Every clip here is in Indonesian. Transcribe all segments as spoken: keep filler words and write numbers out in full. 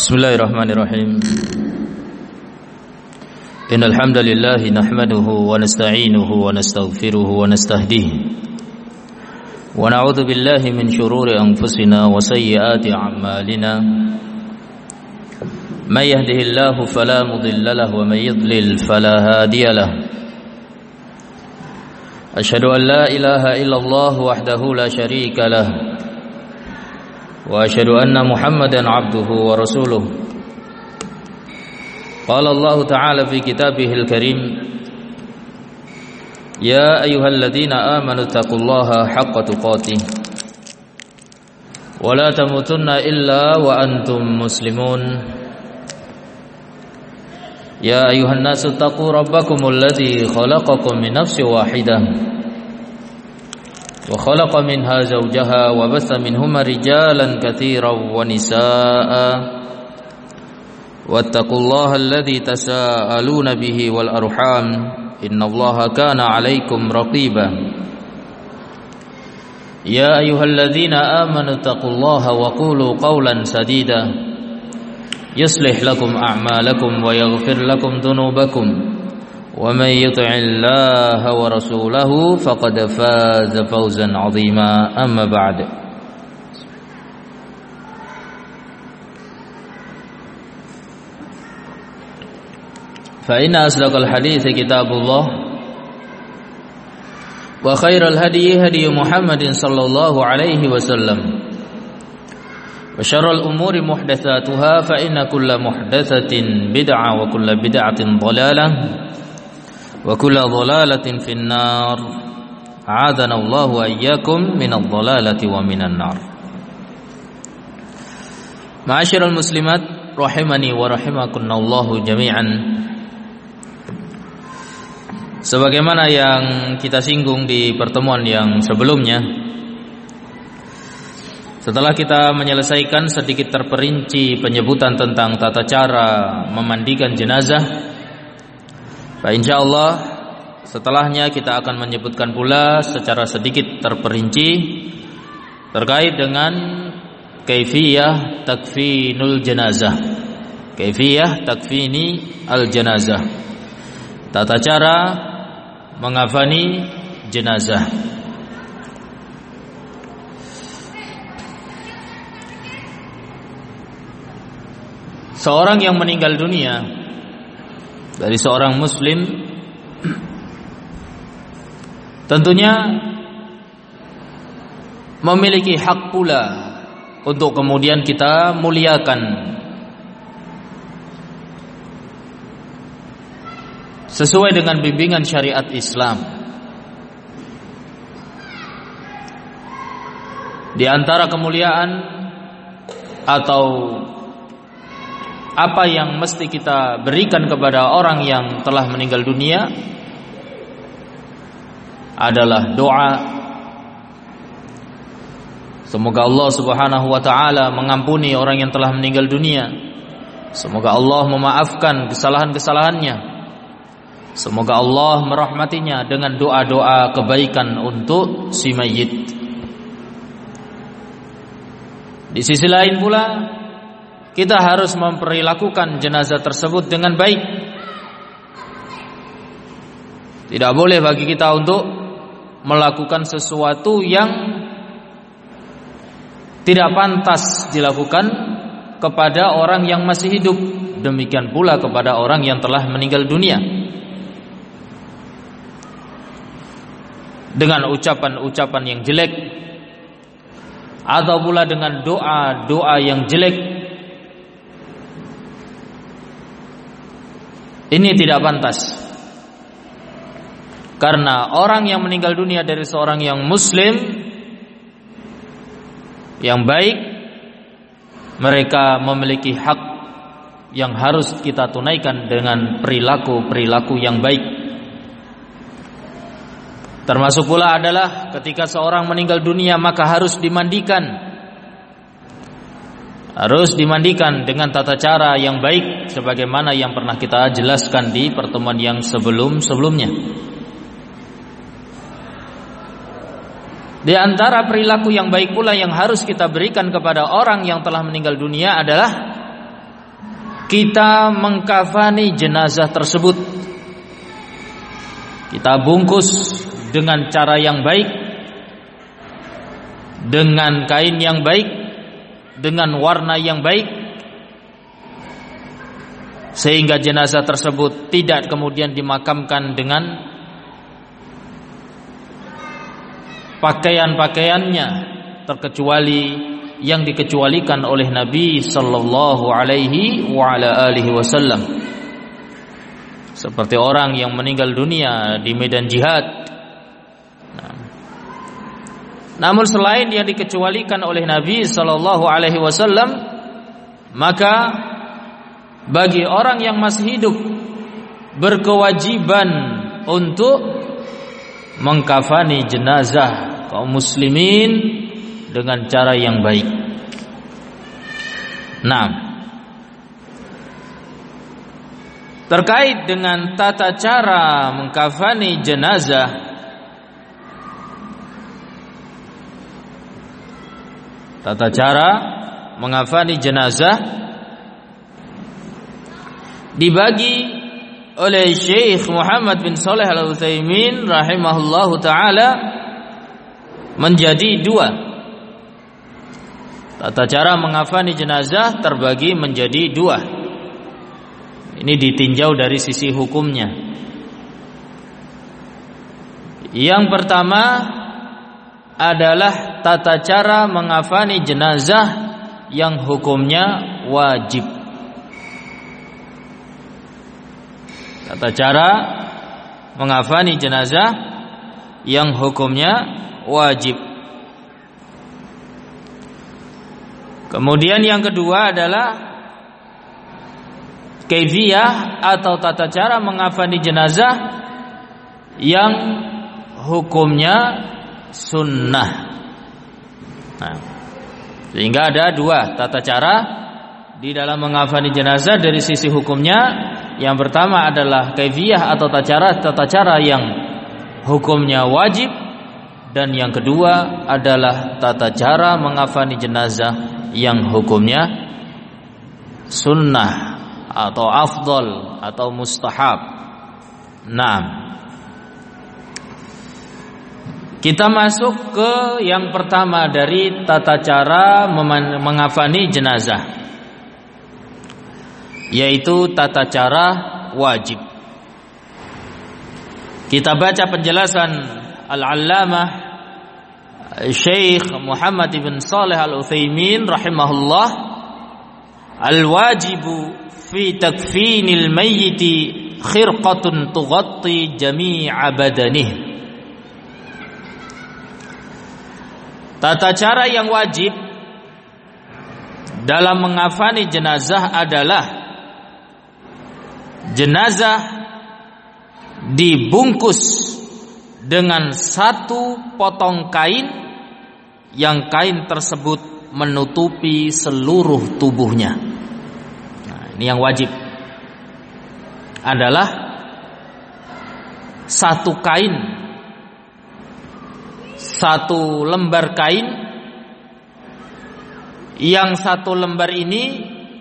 Bismillahirrahmanirrahim. Innal hamdalillah nahmaduhu wa nasta'inuhu wa nastaghfiruhu wa nastahdihi wa na'udzu billahi min shururi anfusina wa sayyiati a'malina. May yahdihillahu fala mudilla lahu wa may yudlil fala hadiya lahu. Asyhadu an la ilaha illallah wahdahu la syarika lahu wa asyhadu anna Muhammadan abduhu wa rasuluh. Qala Allah ta'ala fi kitabihil karim, ya ayyuhalladzina amanu taqullaha haqqa tuqatih wa la tamutunna illa wa antum muslimun. Ya ayyuhan nasu taqu rabbakumul ladzi khalaqakum min nafsin wahidah wa khalaqa minha zawjaha wa batha minhuma rijalan katsiran wa nisaa'a wattaqullaha alladzi tasaaluna bihi wal arham innallaha kana 'alaikum raqiba. Ya ayyuhalladzina amanu taqullaha wa qulu qawlan sadida yuslih lakum a'malakum wa yaghfir lakum dhunubakum wa may yuti'illaha wa rasulahu faqad faza fawzan 'azima. Amma ba'd. Fa inna asdaqal hadithi kitabullah wa khairal hadyi hadyu Muhammadin sallallahu alaihi wasallam wa syarrul umuri muhdatsatuha fa inna kulla muhdatsatin bid'ah wa kulla bid'atin dhalalah wa kulla dhalalatin finnar. A'adzana Allahu wa iyyakum minadh dhalalati wa minan nar. Ma'asyiral muslimat rahimani wa rahimakumullahu jami'an. Sebagaimana yang kita singgung di pertemuan yang sebelumnya, setelah kita menyelesaikan sedikit terperinci penyebutan tentang tata cara memandikan jenazah, insyaallah setelahnya kita akan menyebutkan pula secara sedikit terperinci terkait dengan kaifiyah takfinul jenazah. Kaifiyah takfini al jenazah. Tata cara mengafani jenazah. Seorang yang meninggal dunia dari seorang muslim tentunya memiliki hak pula untuk kemudian kita muliakan sesuai dengan bimbingan syariat Islam. Di antara kemuliaan atau apa yang mesti kita berikan kepada orang yang telah meninggal dunia adalah doa. Semoga Allah Subhanahu wa taala mengampuni orang yang telah meninggal dunia. Semoga Allah memaafkan kesalahan-kesalahannya. Semoga Allah merahmatinya dengan doa-doa kebaikan untuk si mayit. Di sisi lain pula, kita harus memperlakukan jenazah tersebut dengan baik. Tidak boleh bagi kita untuk melakukan sesuatu yang tidak pantas dilakukan kepada orang yang masih hidup. Demikian pula kepada orang yang telah meninggal dunia. Dengan ucapan-ucapan yang jelek atau pula dengan doa-doa yang jelek, ini tidak pantas. Karena orang yang meninggal dunia dari seorang yang muslim yang baik, mereka memiliki hak yang harus kita tunaikan dengan perilaku-perilaku yang baik. Termasuk pula adalah ketika seorang meninggal dunia maka harus dimandikan. Harus dimandikan dengan tata cara yang baik sebagaimana yang pernah kita jelaskan di pertemuan yang sebelum-sebelumnya. Di antara perilaku yang baik pula yang harus kita berikan kepada orang yang telah meninggal dunia adalah kita mengkafani jenazah tersebut. Kita bungkus dengan cara yang baik, dengan kain yang baik, dengan warna yang baik, sehingga jenazah tersebut tidak kemudian dimakamkan dengan pakaian-pakaiannya, terkecuali yang dikecualikan oleh Nabi sallallahu alaihi wa ala alihi wasallam, seperti orang yang meninggal dunia di medan jihad. Nah, namun selain yang dikecualikan oleh Nabi sallallahu alaihi wasallam, maka bagi orang yang masih hidup berkewajiban untuk mengkafani jenazah kaum muslimin dengan cara yang baik. Nah, terkait dengan tata cara mengkafani jenazah, tata cara mengkafani jenazah dibagi oleh Syekh Muhammad bin Shalih Al-Utsaimin rahimahullahu taala menjadi dua. Tata cara mengkafani jenazah terbagi menjadi dua. Ini ditinjau dari sisi hukumnya. Yang pertama adalah tata cara mengkafani jenazah yang hukumnya wajib. Tata cara mengkafani jenazah yang hukumnya wajib. Kemudian yang kedua adalah kaifiyah atau tata cara mengkafani jenazah yang hukumnya sunnah. Nah, sehingga ada dua tata cara di dalam mengkafani jenazah dari sisi hukumnya. Yang pertama adalah kaifiyah atau tata cara tata cara yang hukumnya wajib, dan yang kedua adalah tata cara mengkafani jenazah yang hukumnya sunnah atau afdal atau mustahab. Nah, kita masuk ke yang pertama dari tata cara mengkafani jenazah, yaitu tata cara wajib. Kita baca penjelasan Al-Allamah Syekh Muhammad bin Shalih Al-Utsaimin rahimahullah. Al-wajibu fi takfinil mayyiti khirqatun tughatti jami'a badanih. Tata cara yang wajib dalam mengkafani jenazah adalah jenazah dibungkus dengan satu potong kain yang kain tersebut menutupi seluruh tubuhnya. Nah, ini yang wajib adalah satu kain, satu lembar kain, yang satu lembar ini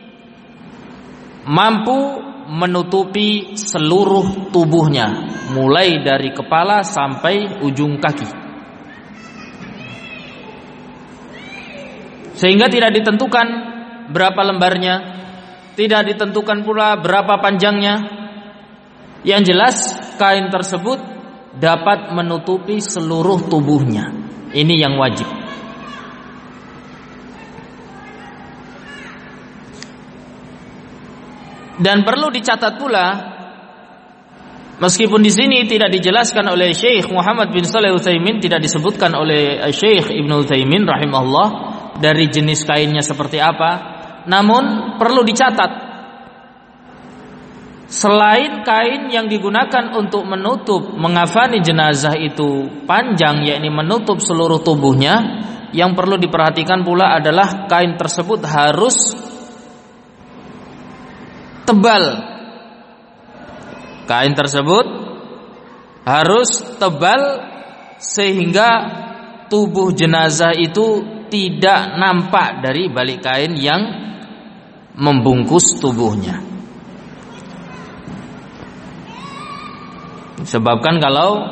mampu menutupi seluruh tubuhnya, mulai dari kepala sampai ujung kaki, sehingga tidak ditentukan berapa lembarnya, tidak ditentukan pula berapa panjangnya. Yang jelas kain tersebut dapat menutupi seluruh tubuhnya. Ini yang wajib. Dan perlu dicatat pula, meskipun di sini tidak dijelaskan oleh Syekh Muhammad bin Shalih Al-Utsaimin, tidak disebutkan oleh Syekh Ibnu Utsaimin rahimahullah dari jenis kainnya seperti apa, namun perlu dicatat, selain kain yang digunakan untuk menutup mengkafani jenazah itu panjang, yakni menutup seluruh tubuhnya, yang perlu diperhatikan pula adalah kain tersebut harus tebal. Kain tersebut harus tebal sehingga tubuh jenazah itu tidak nampak dari balik kain yang membungkus tubuhnya. Sebabkan kalau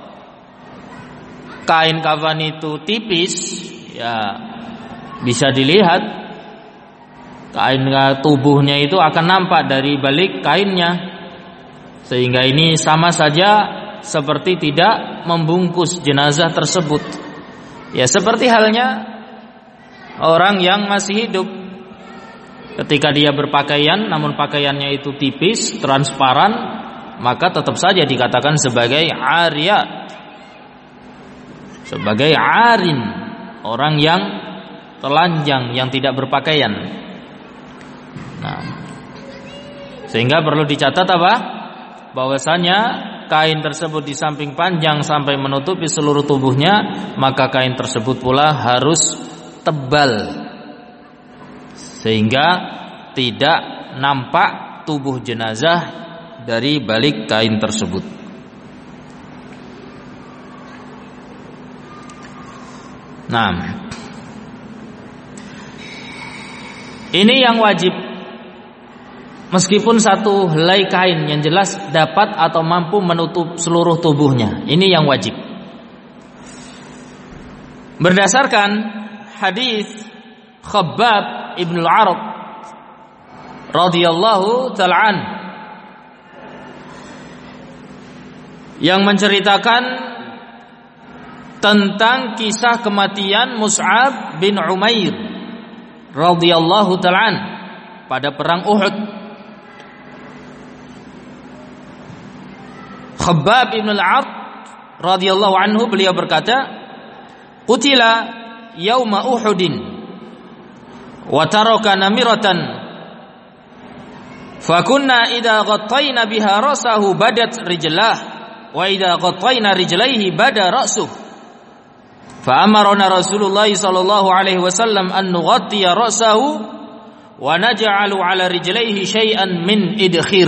kain kafan itu tipis, ya bisa dilihat kain tubuhnya itu akan nampak dari balik kainnya, sehingga ini sama saja seperti tidak membungkus jenazah tersebut. Ya seperti halnya orang yang masih hidup, ketika dia berpakaian namun pakaiannya itu tipis, transparan, maka tetap saja dikatakan sebagai ariyat, sebagai arin, orang yang telanjang, yang tidak berpakaian. Nah, sehingga perlu dicatat apa? Bahwasanya kain tersebut di samping panjang sampai menutupi seluruh tubuhnya, maka kain tersebut pula harus tebal sehingga tidak nampak tubuh jenazah dari balik kain tersebut. Nah, ini yang wajib, meskipun satu helai kain yang jelas dapat atau mampu menutup seluruh tubuhnya, ini yang wajib. Berdasarkan hadis Khabbab ibn al-Arab radhiyallahu ta'ala an, yang menceritakan tentang kisah kematian Mus'ab bin Umair radhiyallahu ta'ala an pada perang Uhud. Khabbab bin al-Arab radhiyallahu anhu, beliau berkata, "Qutila yauma Uhudin wa taraka namiratan fa kunna idza ghattayna biha rasahu badat rijlah wa idza ghattayna rijlaihi bada ra'suh fa amarna Rasulullah sallallahu alaihi wasallam an nughatiya ra'sahu wa naj'alu ala rijlaihi syai'an min idkhir."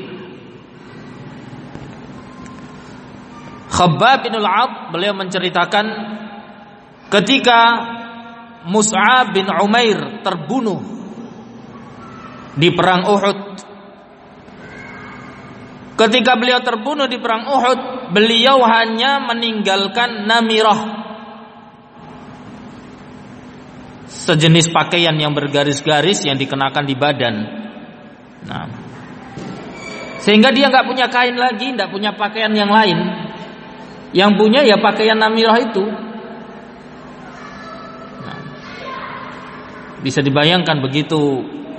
Khabbab bin al-Arab beliau menceritakan ketika Mus'ab bin Umair terbunuh di perang Uhud. Ketika beliau terbunuh di perang Uhud, beliau hanya meninggalkan namirah, sejenis pakaian yang bergaris-garis yang dikenakan di badan. Nah, sehingga dia nggak punya kain lagi, nggak punya pakaian yang lain. Yang punya ya pakaian namirah itu. Nah, bisa dibayangkan begitu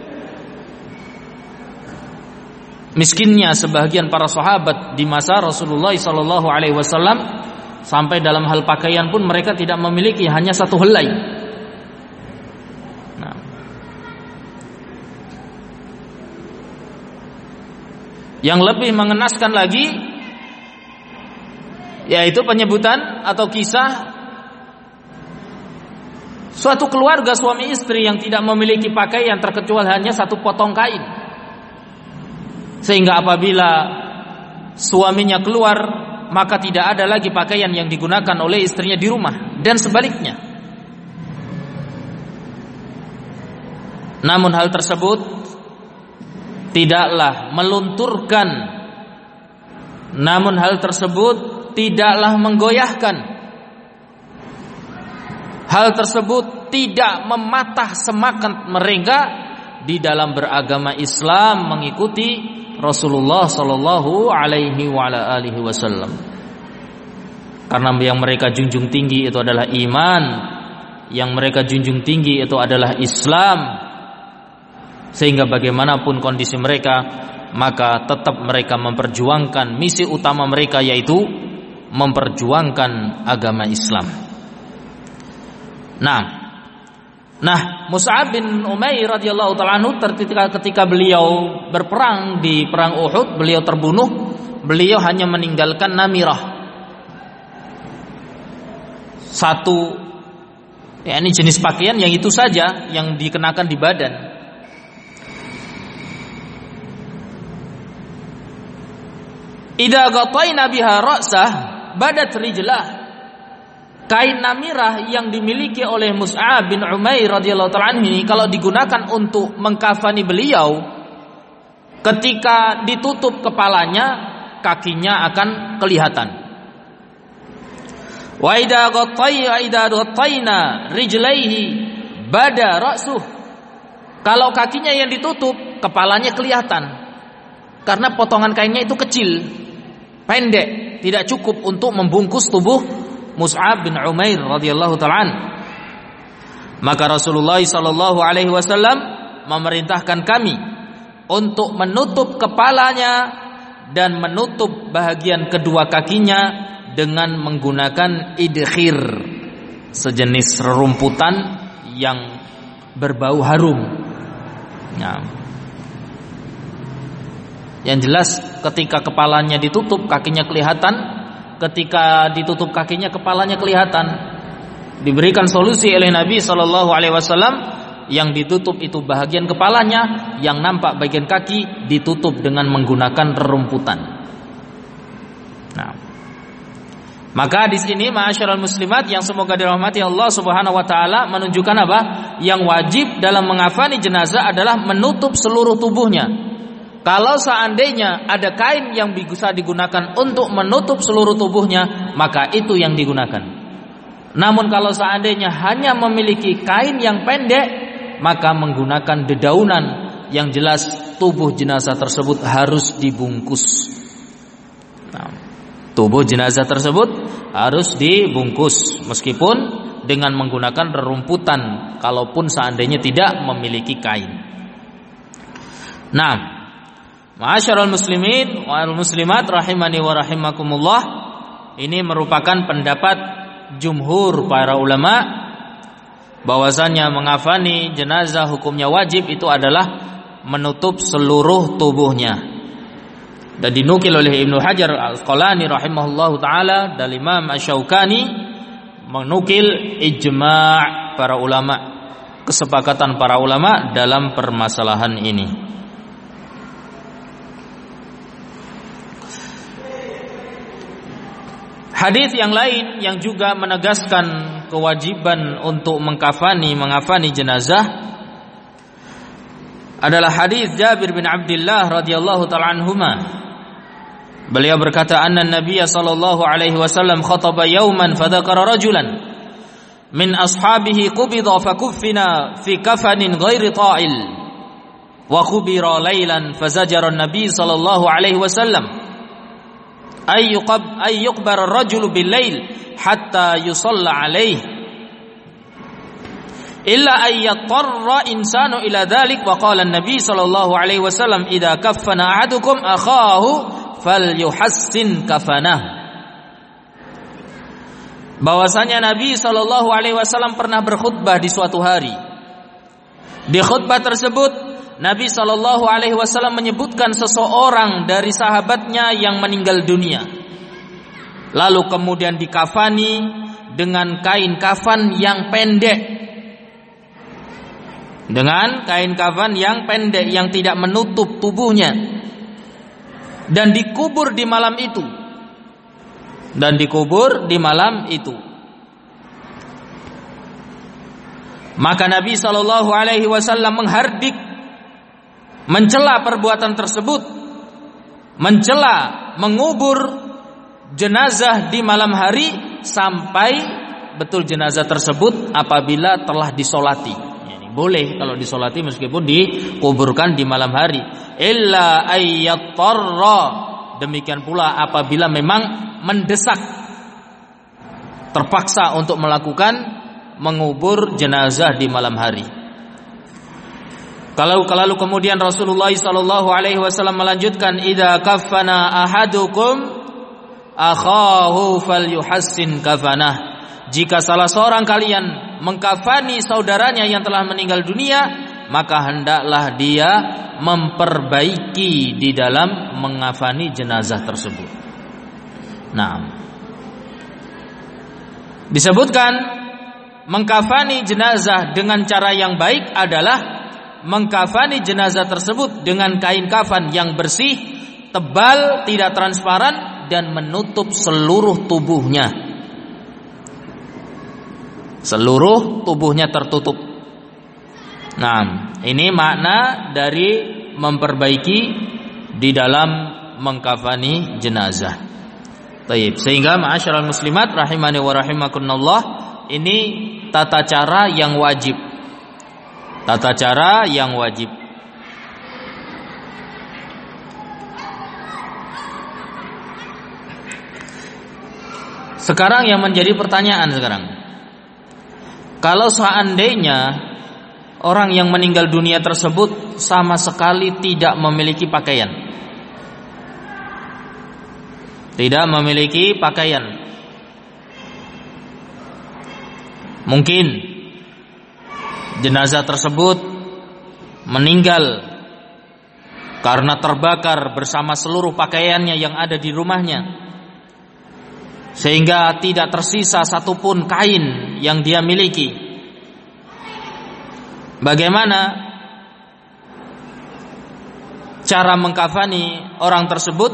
miskinnya sebagian para sahabat di masa Rasulullah sallallahu alaihi wasallam, sampai dalam hal pakaian pun mereka tidak memiliki, hanya satu helai. Nah, yang lebih mengenaskan lagi yaitu penyebutan atau kisah suatu keluarga suami istri yang tidak memiliki pakaian terkecuali hanya satu potong kain, sehingga apabila suaminya keluar maka tidak ada lagi pakaian yang digunakan oleh istrinya di rumah, dan sebaliknya. Namun hal tersebut tidaklah melunturkan, namun hal tersebut tidaklah menggoyahkan, hal tersebut tidak mematah semangat mereka di dalam beragama Islam, mengikuti Rasulullah sallallahu alaihi wa ala alihi wasallam. Karena yang mereka junjung tinggi itu adalah iman, yang mereka junjung tinggi itu adalah Islam, sehingga bagaimanapun kondisi mereka, maka tetap mereka memperjuangkan misi utama mereka, yaitu memperjuangkan agama Islam. Nah, nah Mus'ab bin Umair radhiyallahu ta'ala anhu, ketika, ketika beliau berperang di perang Uhud, beliau terbunuh, beliau hanya meninggalkan namirah, satu, ya ini jenis pakaian yang itu saja yang dikenakan di badan. Idza ghatayna biha ra'sah badat rijlah, kain namirah yang dimiliki oleh Mus'ab bin Umair radhiyallahu ta'ala anhu ini kalau digunakan untuk mengkafani beliau, ketika ditutup kepalanya, kakinya akan kelihatan. Wa idza ghattayna idza ghattayna rijlaihi bada ra'suh. Kalau kakinya yang ditutup, kepalanya kelihatan. Karena potongan kainnya itu kecil, pendek, tidak cukup untuk membungkus tubuh Mus'ab bin Umair radhiyallahu ta'ala. Maka Rasulullah sallallahu alaihi wasallam memerintahkan kami untuk menutup kepalanya dan menutup bahagian kedua kakinya dengan menggunakan idkhir, sejenis rerumputan yang berbau harum. Nah, yang jelas ketika kepalanya ditutup, kakinya kelihatan. Ketika ditutup kakinya, kepalanya kelihatan. Diberikan solusi oleh Nabi sallallahu alaihi wasallam, yang ditutup itu bahagian kepalanya, yang nampak bagian kaki ditutup dengan menggunakan rerumputan. Nah, maka di sini ma'asyiral muslimat yang semoga dirahmati Allah Subhanahu wa taala, menunjukkan apa? Yang wajib dalam mengafani jenazah adalah menutup seluruh tubuhnya. Kalau seandainya ada kain yang bisa digunakan untuk menutup seluruh tubuhnya, maka itu yang digunakan. Namun kalau seandainya hanya memiliki kain yang pendek, maka menggunakan dedaunan, yang jelas tubuh jenazah tersebut harus dibungkus. Nah, tubuh jenazah tersebut harus dibungkus meskipun dengan menggunakan rerumputan, kalaupun seandainya tidak memiliki kain. Nah, ma'asyiral muslimin wal muslimat rahimani wa rahimakumullah, ini merupakan pendapat jumhur para ulama bahwasanya mengafani jenazah hukumnya wajib itu adalah menutup seluruh tubuhnya. Dan dinukil oleh Ibnu Hajar Al-Asqalani rahimahullahu taala dan Imam Asy-Syaukani menukil ijma' para ulama, kesepakatan para ulama dalam permasalahan ini. Hadis yang lain yang juga menegaskan kewajiban untuk mengkafani, mengafani jenazah adalah hadis Jabir bin Abdullah radhiyallahu ta'ala anhuma. Beliau berkata, anna Nabiy sallallahu alaihi wasallam khataba yawman fadzakara rajulan min ashabihi qubida fakuffina fi kafanin ghairi ta'il wa khubira laylan fazajara an-nabiy sallallahu alaihi wasallam ay yuqab ay yuqbar ar-rajulu bil-lail hatta yusalla alayhi illa ay yatarra insanu ila dhalik wa qala an-nabi sallallahu alaihi wasallam idza kaffana ahadukum akhahu falyuhassin kafanah. Bahwasanya Nabi sallallahu alaihi wasallam pernah berkhutbah di suatu hari. Di khutbah tersebut Nabi sallallahu alaihi wasallam menyebutkan seseorang dari sahabatnya yang meninggal dunia. Lalu kemudian dikafani dengan kain kafan yang pendek. Dengan kain kafan yang pendek yang tidak menutup tubuhnya. Dan dikubur di malam itu. Dan dikubur di malam itu. Maka Nabi sallallahu alaihi wasallam menghardik, mencela perbuatan tersebut, mencela mengubur jenazah di malam hari sampai betul jenazah tersebut apabila telah disolati. Yani boleh kalau disolati meskipun dikuburkan di malam hari. Illa ayyatarra, demikian pula apabila memang mendesak, terpaksa untuk melakukan mengubur jenazah di malam hari. Kalau lalu kemudian Rasulullah sallallahu alaihi wasallam melanjutkan, idza kaffana ahadukum akhahu falyuhassin kafanah. Jika salah seorang kalian mengkafani saudaranya yang telah meninggal dunia, maka hendaklah dia memperbaiki di dalam mengafani jenazah tersebut. Nah, disebutkan mengkafani jenazah dengan cara yang baik adalah mengkafani jenazah tersebut dengan kain kafan yang bersih, tebal, tidak transparan dan menutup seluruh tubuhnya. seluruh tubuhnya tertutup. Nah, ini makna dari memperbaiki di dalam mengkafani jenazah. Baik, sehingga ma'asyiral muslimat rahimani wa rahimakumullah, ini tata cara yang wajib. Tata cara yang wajib. Sekarang yang menjadi pertanyaan sekarang, kalau seandainya orang yang meninggal dunia tersebut sama sekali tidak memiliki pakaian, tidak memiliki pakaian, mungkin jenazah tersebut meninggal karena terbakar bersama seluruh pakaiannya yang ada di rumahnya, sehingga tidak tersisa satupun kain yang dia miliki. Bagaimana cara mengkafani orang tersebut?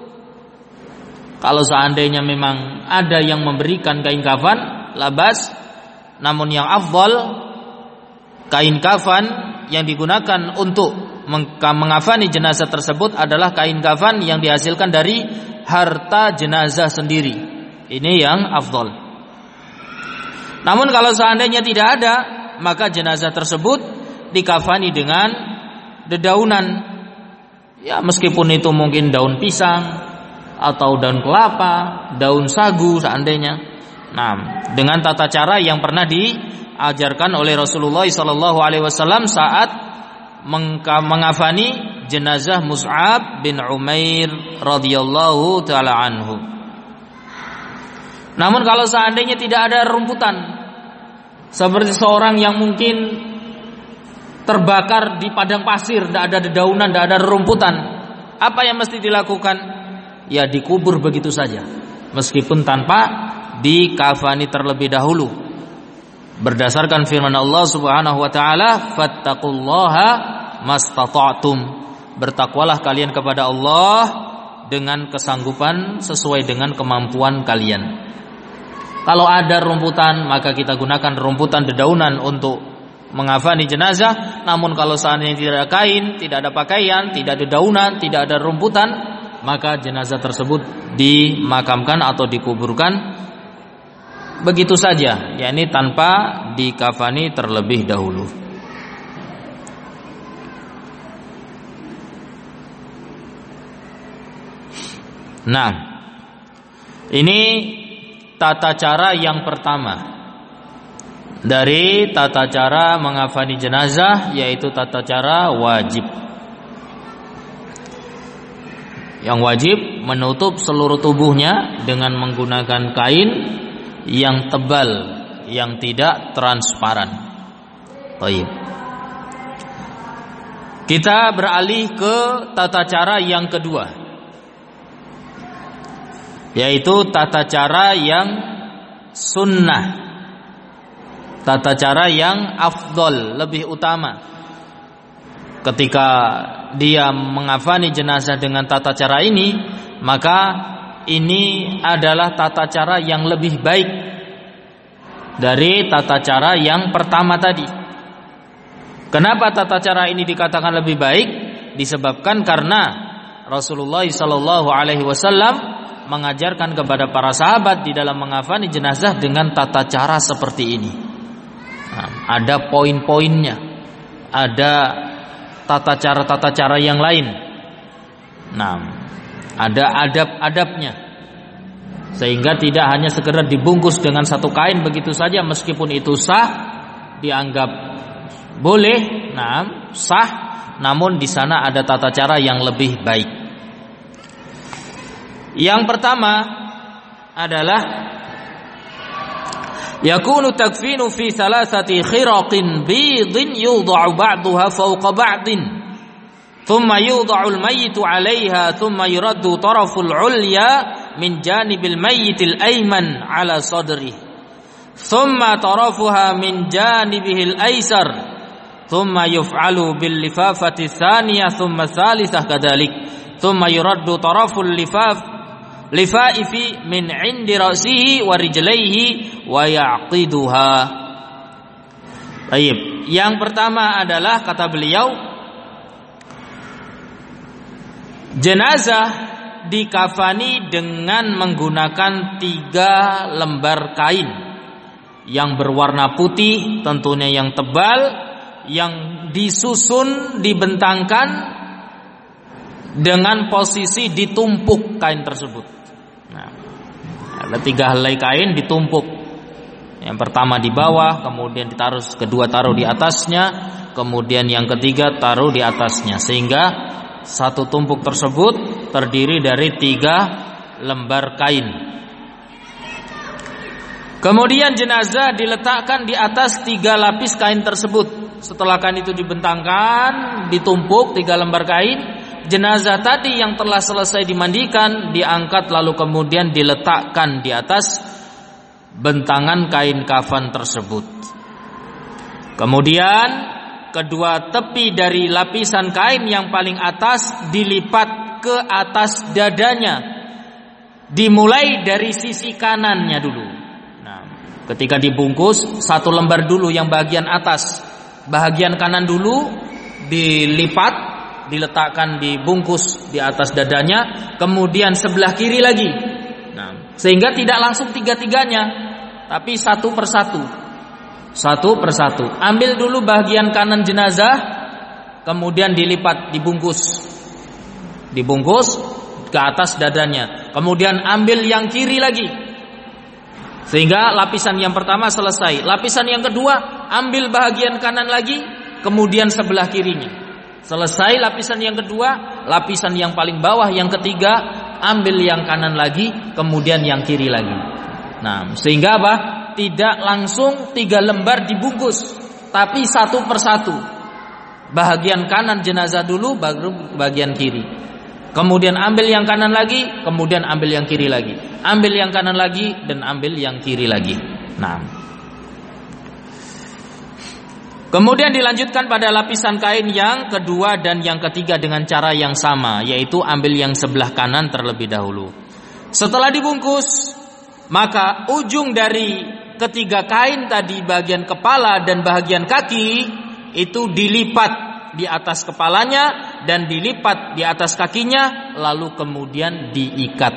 Kalau seandainya memang ada yang memberikan kain kafan, labas, namun yang afdal, kain kafan yang digunakan untuk mengkafani jenazah tersebut adalah kain kafan yang dihasilkan dari harta jenazah sendiri. Ini yang afdal. Namun kalau seandainya tidak ada, maka jenazah tersebut dikafani dengan dedaunan. Ya, meskipun itu mungkin daun pisang atau daun kelapa, daun sagu seandainya. Nah, dengan tata cara yang pernah diajarkan oleh Rasulullah sallallahu alaihi wasallam saat mengkafani jenazah Mus'ab bin Umair radhiyallahu taala anhu. Namun kalau seandainya tidak ada rumputan, seperti seorang yang mungkin terbakar di padang pasir, tidak ada dedaunan, tidak ada rumputan, apa yang mesti dilakukan? Ya dikubur begitu saja, meskipun tanpa dikafani terlebih dahulu. Berdasarkan firman Allah Subhanahu wa taala, fattaqullaha mastata'tum. Bertakwalah kalian kepada Allah dengan kesanggupan sesuai dengan kemampuan kalian. Kalau ada rumputan, maka kita gunakan rumputan dedaunan untuk mengafani jenazah. Namun kalau seandainya tidak ada kain, tidak ada pakaian, tidak ada dedaunan, tidak ada rumputan, maka jenazah tersebut dimakamkan atau dikuburkan begitu saja, yakni tanpa dikafani terlebih dahulu. Nah, ini tata cara yang pertama dari tata cara mengafani jenazah, yaitu tata cara wajib. Yang wajib menutup seluruh tubuhnya dengan menggunakan kain yang tebal, yang tidak transparan. Baik. Kita beralih ke tata cara yang kedua, yaitu tata cara yang sunnah, tata cara yang afdol, lebih utama. Ketika dia mengafani jenazah dengan tata cara ini, maka ini adalah tata cara yang lebih baik dari tata cara yang pertama tadi. Kenapa tata cara ini dikatakan lebih baik? Disebabkan karena Rasulullah sallallahu alaihi wasallam mengajarkan kepada para sahabat di dalam mengafani jenazah dengan tata cara seperti ini. Nah, ada poin-poinnya, ada tata cara-tata cara yang lain. Nah, ada adab-adabnya, sehingga tidak hanya sekedar dibungkus dengan satu kain begitu saja, meskipun itu sah, dianggap boleh, nah sah, namun di sana ada tata cara yang lebih baik. Yang pertama adalah yakunu takfinu fi thalathati khiraqin bidin yudha'u ba'daha fawqa ba'din thumma yudha'u al-mayyitu 'alayha thumma yuraddu taraful 'ulya min janibil mayyitil ayman 'ala sadrihi thumma tarafuha min janibihi al-aysar thumma yuf'alu bil lifafati thaniyah thumma thalithah kadhalik thumma yuraddu taraful lifaf lifaifi min 'indi ra'sihi wa rijlaihi wa ya'qiduha. Baik, yang pertama adalah kata beliau, jenazah dikafani dengan menggunakan tiga lembar kain yang berwarna putih, tentunya yang tebal, yang disusun, dibentangkan dengan posisi ditumpuk kain tersebut. Nah, ada tiga helai kain ditumpuk. Yang pertama di bawah, kemudian ditaruh, kedua taruh di atasnya, kemudian yang ketiga taruh di atasnya, sehingga satu tumpuk tersebut terdiri dari tiga lembar kain. Kemudian jenazah diletakkan di atas tiga lapis kain tersebut. Setelah kain itu dibentangkan, ditumpuk tiga lembar kain, jenazah tadi yang telah selesai dimandikan diangkat lalu kemudian diletakkan di atas bentangan kain kafan tersebut. Kemudian kedua tepi dari lapisan kain yang paling atas dilipat ke atas dadanya, dimulai dari sisi kanannya dulu. Nah, ketika dibungkus, satu lembar dulu yang bagian atas, bagian kanan dulu dilipat, diletakkan dibungkus di atas dadanya, kemudian sebelah kiri lagi. Nah, sehingga tidak langsung tiga-tiganya, tapi satu persatu, satu persatu. Ambil dulu bagian kanan jenazah, kemudian dilipat, dibungkus, dibungkus ke atas dadanya. Kemudian ambil yang kiri lagi, sehingga lapisan yang pertama selesai. Lapisan yang kedua, ambil bagian kanan lagi, kemudian sebelah kirinya. Selesai lapisan yang kedua, lapisan yang paling bawah yang ketiga, ambil yang kanan lagi, kemudian yang kiri lagi. Nah, sehingga apa? Tidak langsung tiga lembar dibungkus, tapi satu persatu. Bagian kanan jenazah dulu, baru bagian kiri. Kemudian ambil yang kanan lagi, kemudian ambil yang kiri lagi. Ambil yang kanan lagi, dan ambil yang kiri lagi. Nah, kemudian dilanjutkan pada lapisan kain yang kedua dan yang ketiga dengan cara yang sama, yaitu ambil yang sebelah kanan terlebih dahulu. Setelah dibungkus, maka ujung dari ketiga kain tadi, bagian kepala dan bagian kaki, itu dilipat di atas kepalanya dan dilipat di atas kakinya, lalu kemudian diikat.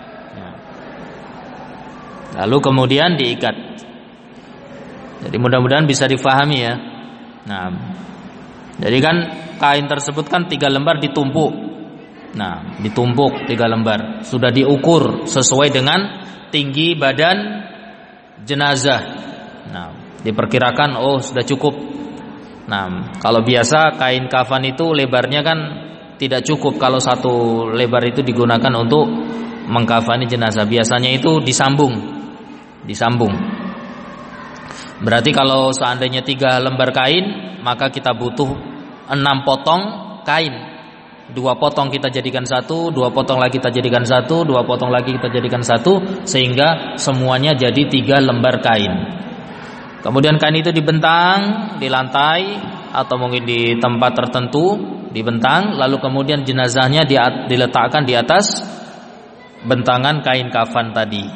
Lalu kemudian diikat. Jadi mudah-mudahan bisa difahami ya. Nah, jadi kan kain tersebut kan tiga lembar ditumpuk. Nah, ditumpuk tiga lembar, sudah diukur sesuai dengan tinggi badan jenazah. Nah, diperkirakan oh sudah cukup. Nah, kalau biasa kain kafan itu lebarnya kan tidak cukup kalau satu lebar itu digunakan untuk mengkafani jenazah. Biasanya itu disambung, disambung. Berarti kalau seandainya tiga lembar kain, maka kita butuh enam potong kain. Dua potong kita jadikan satu, dua potong lagi kita jadikan satu, dua potong lagi kita jadikan satu, sehingga semuanya jadi tiga lembar kain. Kemudian kain itu dibentang di lantai atau mungkin di tempat tertentu, dibentang, lalu kemudian jenazahnya diletakkan di atas bentangan kain kafan tadi.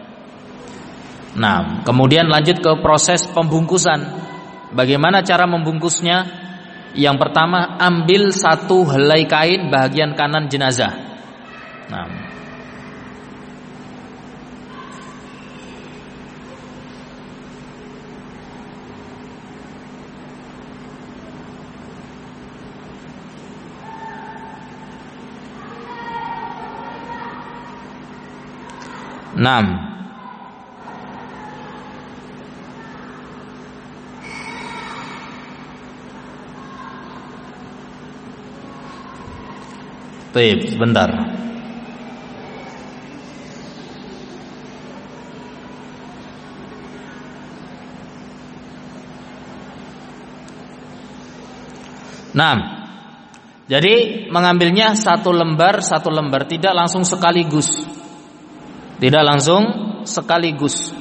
Nah, kemudian lanjut ke proses pembungkusan. Bagaimana cara membungkusnya? Yang pertama, ambil satu helai kain bagian kanan jenazah. Nah, enam. Baik, sebentar. Nah, jadi mengambilnya satu lembar satu lembar, tidak langsung sekaligus, tidak langsung sekaligus.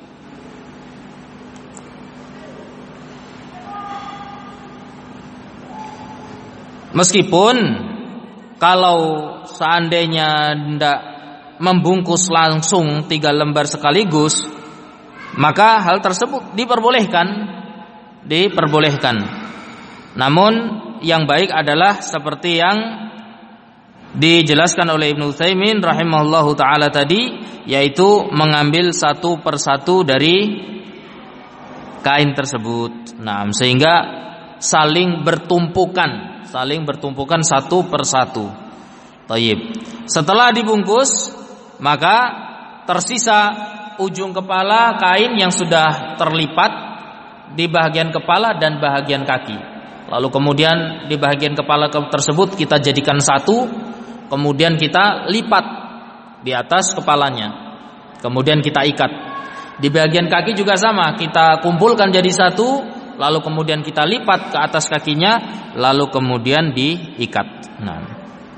Meskipun kalau seandainya tidak membungkus langsung tiga lembar sekaligus, maka hal tersebut diperbolehkan. diperbolehkan. Namun yang baik adalah seperti yang dijelaskan oleh Ibnu Utsaimin rahimahullahu taala tadi, yaitu mengambil satu persatu dari kain tersebut. Nah, sehingga saling bertumpukan, saling bertumpukan satu persatu. Thayyib. Setelah dibungkus, maka tersisa ujung kepala kain yang sudah terlipat di bagian kepala dan bagian kaki. Lalu kemudian di bagian kepala tersebut kita jadikan satu, kemudian kita lipat di atas kepalanya, kemudian kita ikat. Di bagian kaki juga sama, kita kumpulkan jadi satu, lalu kemudian kita lipat ke atas kakinya, lalu kemudian diikat. Nah,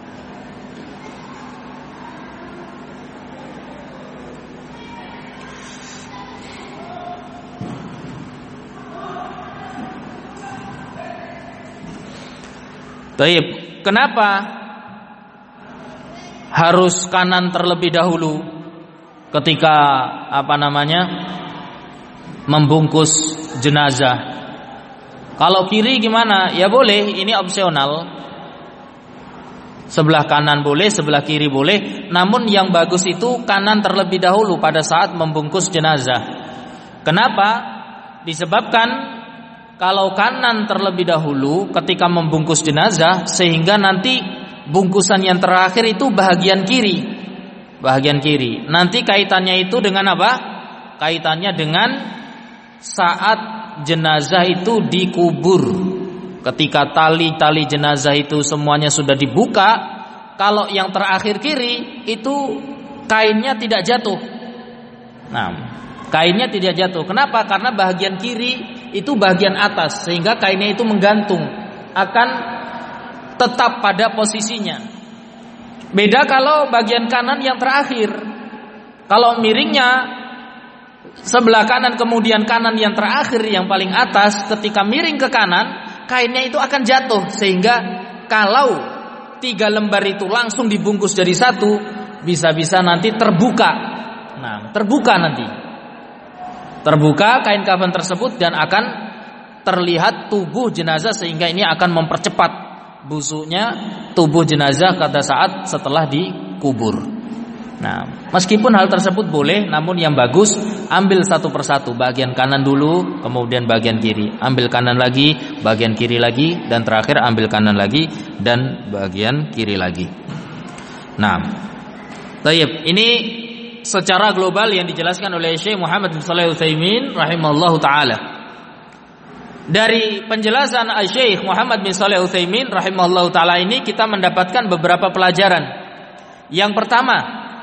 Taib, kenapa harus kanan terlebih dahulu ketika apa namanya membungkus jenazah? Kalau kiri gimana? Ya boleh, ini opsional. Sebelah kanan boleh, sebelah kiri boleh. Namun yang bagus itu kanan terlebih dahulu pada saat membungkus jenazah. Kenapa? Disebabkan kalau kanan terlebih dahulu ketika membungkus jenazah, sehingga nanti bungkusan yang terakhir itu bahagian kiri. Bahagian kiri. Nanti kaitannya itu dengan apa? Kaitannya dengan saat jenazah itu dikubur. Ketika tali-tali jenazah itu semuanya sudah dibuka, kalau yang terakhir kiri itu kainnya tidak jatuh. Nah, kainnya tidak jatuh. Kenapa? Karena bahagian kiri itu bagian atas, sehingga kainnya itu menggantung, akan tetap pada posisinya. Beda kalau bagian kanan yang terakhir. Kalau miringnya sebelah kanan kemudian kanan yang terakhir yang paling atas, ketika miring ke kanan, kainnya itu akan jatuh, sehingga kalau tiga lembar itu langsung dibungkus jadi satu, bisa-bisa nanti terbuka. Nah, terbuka nanti. Terbuka kain kafan tersebut dan akan terlihat tubuh jenazah, sehingga ini akan mempercepat busuknya tubuh jenazah pada saat setelah dikubur. Nah, meskipun hal tersebut boleh, namun yang bagus ambil satu persatu, bagian kanan dulu, kemudian bagian kiri, ambil kanan lagi, bagian kiri lagi, dan terakhir ambil kanan lagi dan bagian kiri lagi. Nah, baik, ini secara global yang dijelaskan oleh Syekh Muhammad bin Shalih Al-Utsaimin rahimallahu taala. Dari penjelasan Syekh Muhammad bin Shalih Al-Utsaimin rahimallahu taala ini kita mendapatkan beberapa pelajaran. Yang pertama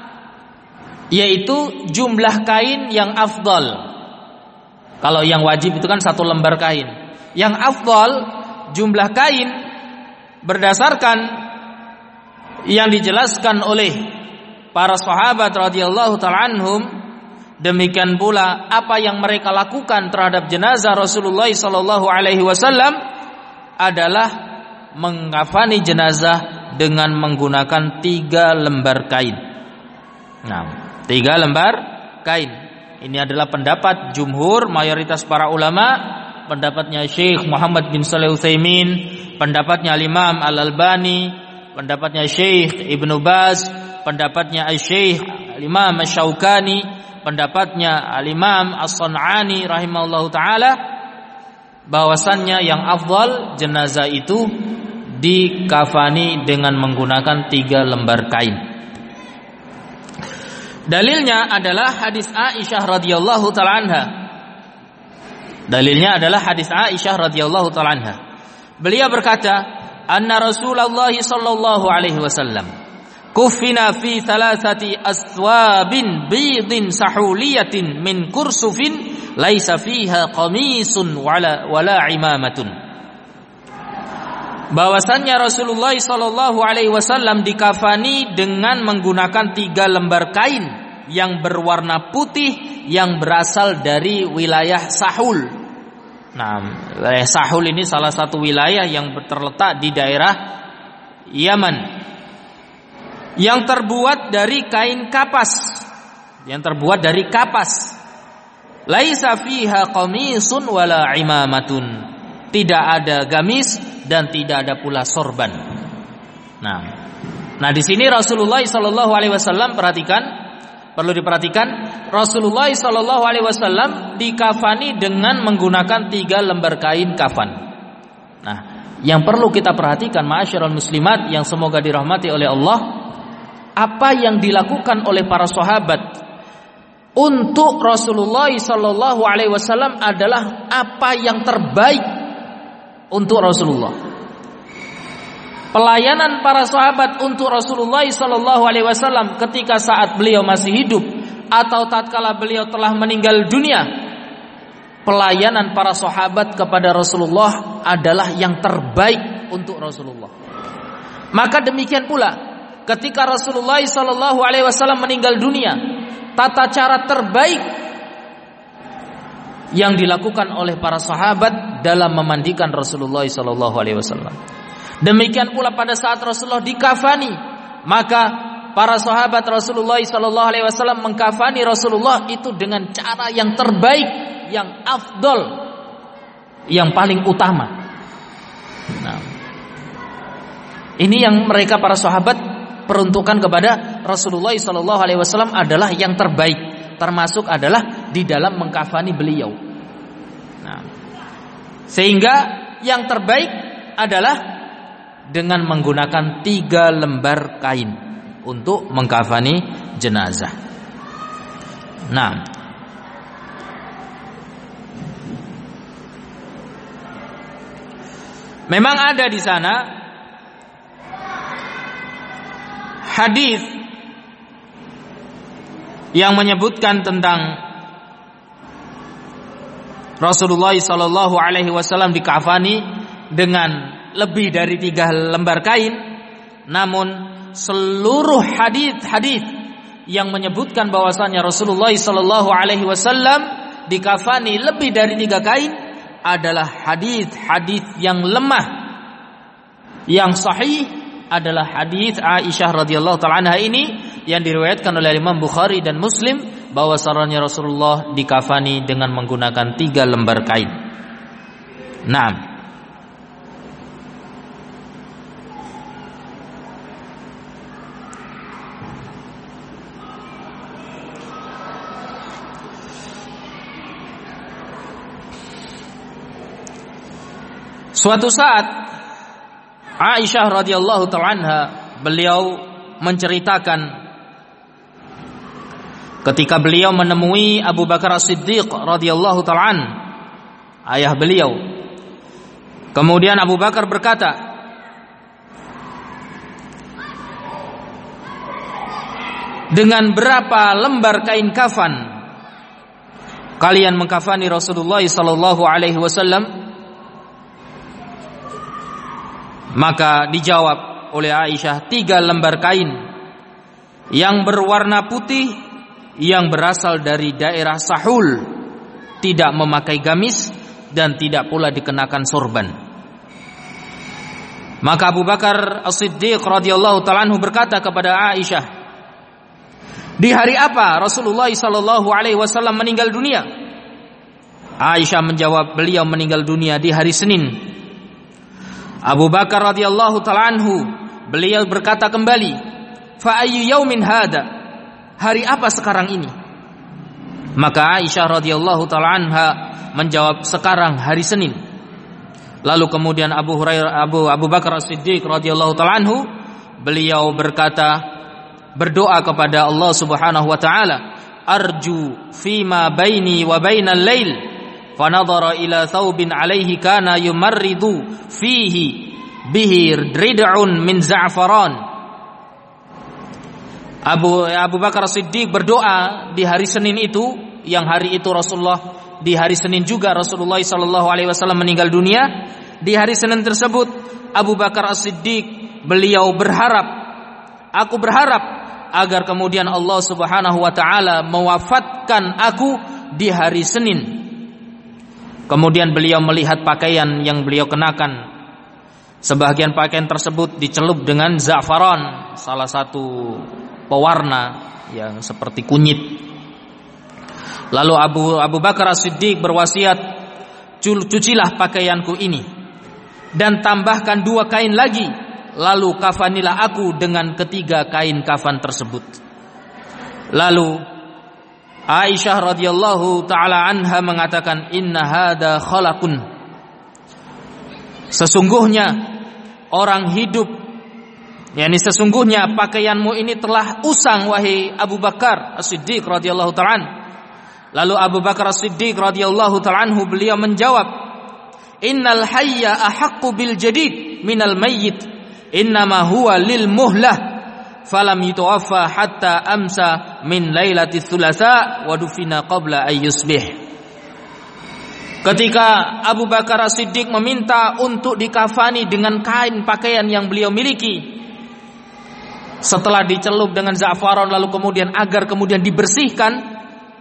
yaitu jumlah kain yang afdal. Kalau yang wajib itu kan satu lembar kain. Yang afdal jumlah kain berdasarkan yang dijelaskan oleh para sahabat radhiyallahu ta'ala anhum, demikian pula apa yang mereka lakukan terhadap jenazah Rasulullah sallallahu alaihi wasallam adalah mengkafani jenazah dengan menggunakan tiga lembar kain. Nah, tiga lembar kain. Ini adalah pendapat jumhur mayoritas para ulama, pendapatnya Syekh Muhammad bin Shalih Al-Utsaimin, pendapatnya Imam Al-Albani, pendapatnya Syekh Ibnu Baz, pendapatnya Syekh Imam Asy-Syaukani, pendapatnya Al-Imam As-San'ani rahimahullahu taala, bahwasannya yang afdal jenazah itu dikafani dengan menggunakan tiga lembar kain. Dalilnya adalah hadis Aisyah radhiyallahu taala anha. Dalilnya adalah hadis Aisyah radhiyallahu taala anha. Beliau berkata, "Anna Rasulullah sallallahu alaihi wasallam kufina fi thalathati aswabin bidin sahuliyatin min kursufin laisa fiha qamisun wala wala imamatun." Bahwasannya Rasulullah sallallahu alaihi wasallam dikafani dengan menggunakan tiga lembar kain yang berwarna putih yang berasal dari wilayah Sahul. Nah, wilayah Sahul ini salah satu wilayah yang terletak di daerah Yaman, yang terbuat dari kain kapas, yang terbuat dari kapas. laisa fiha qamisun wala imamatun. Tidak ada gamis dan tidak ada pula sorban. Nah, nah di sini Rasulullah sallallahu alaihi wasallam, perhatikan, perlu diperhatikan, Rasulullah sallallahu alaihi wasallam dikafani dengan menggunakan tiga lembar kain kafan. Nah, yang perlu kita perhatikan ma'asyiral muslimat yang semoga dirahmati oleh Allah, apa yang dilakukan oleh para sahabat untuk Rasulullah sallallahu alaihi wasallam adalah apa yang terbaik untuk Rasulullah. Pelayanan para sahabat untuk Rasulullah sallallahu alaihi wasallam ketika saat beliau masih hidup atau tatkala beliau telah meninggal dunia, pelayanan para sahabat kepada Rasulullah adalah yang terbaik untuk Rasulullah. Maka demikian pula ketika Rasulullah sallallahu alaihi wasallam meninggal dunia, tata cara terbaik yang dilakukan oleh para sahabat dalam memandikan Rasulullah sallallahu alaihi wasallam. Demikian pula pada saat Rasulullah dikafani, maka para sahabat Rasulullah sallallahu alaihi wasallam mengkafani Rasulullah itu dengan cara yang terbaik, yang afdol, yang paling utama. Nah, ini yang mereka para sahabat peruntukan kepada Rasulullah sallallahu alaihi wasallam adalah yang terbaik, termasuk adalah di dalam mengkafani beliau. Nah, sehingga yang terbaik adalah dengan menggunakan tiga lembar kain untuk mengkafani jenazah. Nah, memang ada di sana hadis yang menyebutkan tentang Rasulullah sallallahu alaihi wasallam dikafani dengan lebih dari tiga lembar kain, namun seluruh hadis-hadis yang menyebutkan bahwasanya Rasulullah sallallahu alaihi wasallam dikafani lebih dari tiga kain adalah hadis-hadis yang lemah. Yang sahih adalah hadis Aisyah radhiyallahu taala anha ini yang diriwayatkan oleh Imam Bukhari dan Muslim bahwasanya Rasulullah dikafani dengan menggunakan tiga lembar kain. Naam. Suatu saat Aisyah radhiyallahu ta'ala anha, beliau menceritakan ketika beliau menemui Abu Bakar As-Siddiq radhiyallahu ta'ala an, ayah beliau. Kemudian Abu Bakar berkata, dengan berapa lembar kain kafan kalian mengkafani Rasulullah sallallahu alaihi wasallam? Maka dijawab oleh Aisyah, tiga lembar kain yang berwarna putih, yang berasal dari daerah Sahul, tidak memakai gamis dan tidak pula dikenakan sorban. Maka Abu Bakar As-Siddiq radhiyallahu ta'ala anhu berkata kepada Aisyah, di hari apa Rasulullah sallallahu alaihi wasallam meninggal dunia? Aisyah menjawab, beliau meninggal dunia di hari Senin. Abu Bakar radhiyallahu ta'ala anhu, beliau berkata kembali, fa ayyu yaumin hada? Hari apa sekarang ini? Maka Aisyah radhiyallahu ta'ala anha menjawab, sekarang hari Senin. Lalu kemudian Abu Hurairah Abu Abu Bakar As-Siddiq radhiyallahu ta'ala anhu, beliau berkata, berdoa kepada Allah Subhanahu wa taala, arju fima baini wa bainal lail. Fanadhara ila thawbin alaihi kana yumarridu fihi bihi rid'un min za'faran. Abu Abu Bakar Siddiq berdoa di hari Senin itu, yang hari itu Rasulullah, di hari Senin juga Rasulullah sallallahu alaihi wasallam meninggal dunia. Di hari Senin tersebut Abu Bakar As-Siddiq beliau berharap, aku berharap agar kemudian Allah Subhanahu wa taala mewafatkan aku di hari Senin. Kemudian beliau melihat pakaian yang beliau kenakan. Sebagian pakaian tersebut dicelup dengan za'faran, salah satu pewarna yang seperti kunyit. Lalu Abu Abu Bakar As-Siddiq berwasiat, cucilah pakaianku ini dan tambahkan dua kain lagi, lalu kafanilah aku dengan ketiga kain kafan tersebut. Lalu Aisyah radhiyallahu taala anha mengatakan, inna hada khalaqun, sesungguhnya orang hidup, yakni sesungguhnya pakaianmu ini telah usang wahai Abu Bakar As-Siddiq radhiyallahu taala. Lalu Abu Bakar As-Siddiq radhiyallahu ta'ala anhu beliau menjawab, innal hayya ahaqqu bil jadid minal mayyit, innama huwa lil muhlah falam yutawaffa hatta amsa min lailati thulatha wa dufina qabla ay yusbih. Ketika Abu Bakar As-Siddiq meminta untuk dikafani dengan kain pakaian yang beliau miliki, setelah dicelup dengan za'faron lalu kemudian agar kemudian dibersihkan,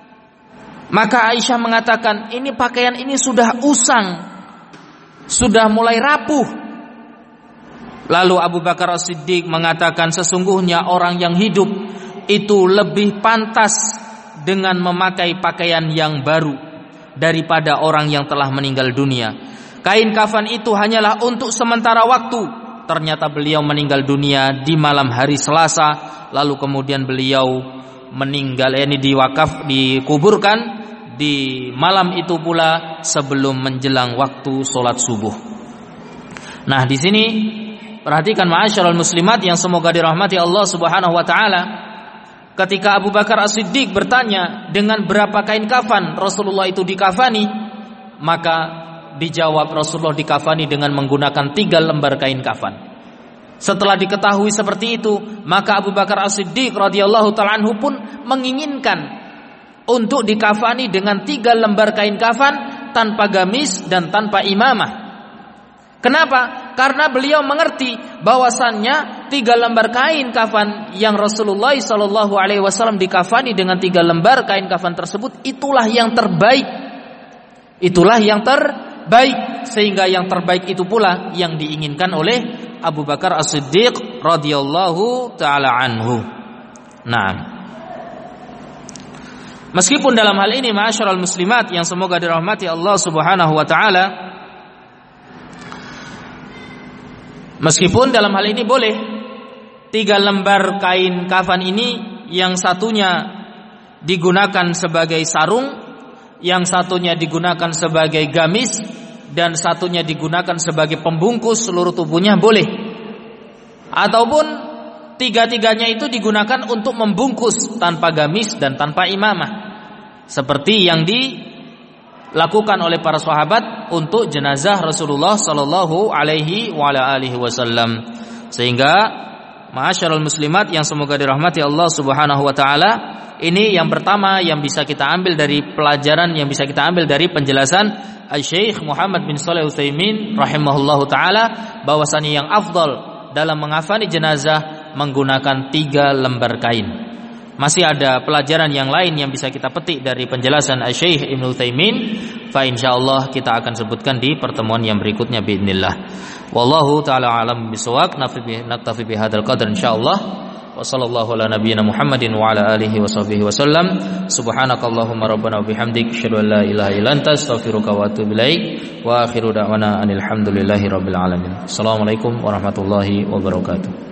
maka Aisyah mengatakan, ini pakaian ini sudah usang, sudah mulai rapuh. Lalu Abu Bakar As-Siddiq mengatakan, sesungguhnya orang yang hidup itu lebih pantas dengan memakai pakaian yang baru daripada orang yang telah meninggal dunia. Kain kafan itu hanyalah untuk sementara waktu. Ternyata beliau meninggal dunia di malam hari Selasa, lalu kemudian beliau meninggal, yakni diwakaf, dikuburkan di malam itu pula sebelum menjelang waktu sholat subuh. Nah, di sini perhatikan ma'asyiral muslimat yang semoga dirahmati Allah Subhanahu wa taala. Ketika Abu Bakar As-Siddiq bertanya dengan berapa kain kafan Rasulullah itu dikafani, maka dijawab Rasulullah dikafani dengan menggunakan tiga lembar kain kafan. Setelah diketahui seperti itu, maka Abu Bakar As-Siddiq radhiyallahu ta'ala anhu pun menginginkan untuk dikafani dengan tiga lembar kain kafan tanpa gamis dan tanpa imamah. Kenapa? Karena beliau mengerti bahwasannya tiga lembar kain kafan yang Rasulullah shallallahu alaihi wasallam dikafani dengan tiga lembar kain kafan tersebut, itulah yang terbaik. Itulah yang terbaik, sehingga yang terbaik itu pula yang diinginkan oleh Abu Bakar As-Siddiq radhiyallahu taala anhu. Nah, meskipun dalam hal ini ma'asyiral muslimat yang semoga dirahmati Allah Subhanahu wa taala, meskipun dalam hal ini boleh tiga lembar kain kafan ini, yang satunya digunakan sebagai sarung, yang satunya digunakan sebagai gamis, dan satunya digunakan sebagai pembungkus seluruh tubuhnya, boleh. Ataupun tiga-tiganya itu digunakan untuk membungkus tanpa gamis dan tanpa imamah, seperti yang dilakukan oleh para sahabat untuk jenazah Rasulullah sallallahu alaihi wa ala alihi wasallam. Sehingga ma'asyiral muslimat yang semoga dirahmati Allah Subhanahu wa taala, ini yang pertama yang bisa kita ambil dari pelajaran, yang bisa kita ambil dari penjelasan Syekh Muhammad bin Shalih Al-Utsaimin rahimahullahu taala, bahwasanya yang afdal dalam mengafani jenazah menggunakan tiga lembar kain. Masih ada pelajaran yang lain yang bisa kita petik dari penjelasan Syekh Ibnu Utsaimin, fa insyaallah kita akan sebutkan di pertemuan yang berikutnya biidznillah. Wallahu taala alam bisawab. Naktafi bi hadzal qadar insyaallah. Wa sallallahu ala nabiyyina Muhammadin wa ala alihi wa sahbihi wa sallam. Subhanakallahumma rabbana wa bihamdik, asyhadu an la ilaha illa anta, astaghfiruka wa atubu ilaik. Wa akhiru da'wana anil hamdulillahi rabbil alamin. Assalamualaikum warahmatullahi wabarakatuh.